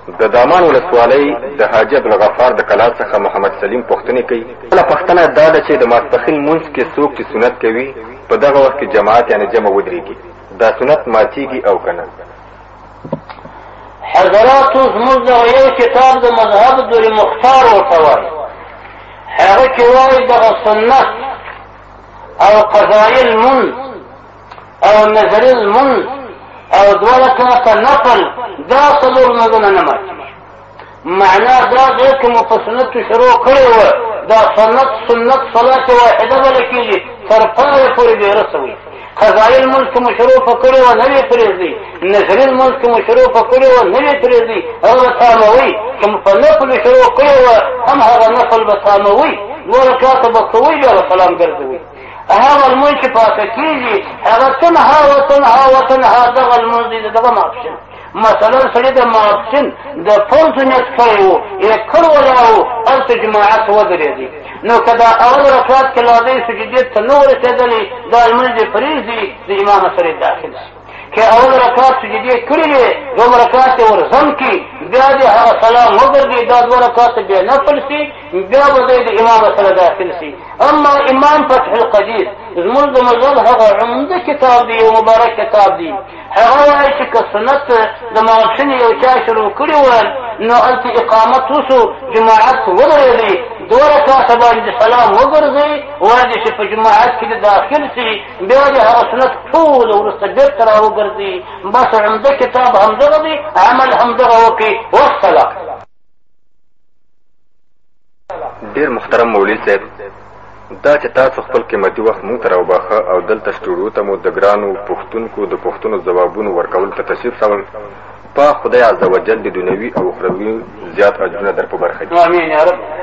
د دامان ولسوالۍ د حاجي عبدالغفار د کلا څخه محمد سلیم پوښتنې کوي. بله پوښتنه دا ده چې د ماسپښین لمونځ کې څوک چې سنت کوي په دغه وخت کې جماعت یعنې جمع ودرېږي، دا سنت ماتېږي او که نه؟ حضراتو زموږ دغه یو کتاب د مذهب دور مختار ورته وایي، هغه کې وایي دغه سنت او قضایي لمونځ او نظري لمونځ او دوه رکعته نفل دا څلور لمونځونه نه ماتېږي. معنا دا دی که مو په سنتو شروع کړې وه دا سنت صلات واحده بله کېږي تر پایه پورې بې رسوي. قضایي لمونځ که مو شروع په کړې وه نه وې پرېږدئ، نظري لمونځ که مو شروع په کړې وه نه وې پرېږدئ، هغه به تاموئ. که مو په نفلو شروع کړې وه هم هغه نفل به تاموئ، دوه رکعته به کوئ بیا به سلام ګرځوئ. هغه لمونځ چې پاته کېږي هغه تنها دغه لمونځ دی د دغه ماپښین. مثلا سړي د ماپښین د فرض نیت کړی وو یا کړ ولا وو هلته جماعت ودرېدي، نو که دا اول رکعت کې لا دی سجدې ته نه ورسېدلی دا لمونځ دې پرېږدي د امام سره داخل شي. که اول رکعت سجدې کړي وي دوه رکعت یې ورزم کړي بیا دې هغه سلام وګرځي دا دوه رکعت بیا نفل شي بیا به دی د امام سره داخل شي. اما امام فتح القدیر زموږ د مذهب هغه عمده کتاب دی، یو مبارک کتاب دی، هغه وایي چې که سنت د ماپښین یو چا شروع کړي ول نو هلته اقامت وشو جماعت ودرېدی دوه رکعته باندې سلام وګرځئ وایي چې په جماعت کې داخل شي بیا د هغه سنت ټول وروسته بېرته را وګرځي. بس عمده کتاب همدغه دی، عمل همدغه وکړي. والسلام. ډېر محترم مولوي صاحب، دا چې تاسو خپل قیمتي وخت مونږ ته راوباښه او دلته سټوډیو ته مو د ګرانو پوښتونکو د پوښتنو ځوابونو ورکولو ته تشریف راوړل، پاک خدای عز وجل د دنیوي او اخروي زیات اجرونه در په برخه کړي. آمین یا رب.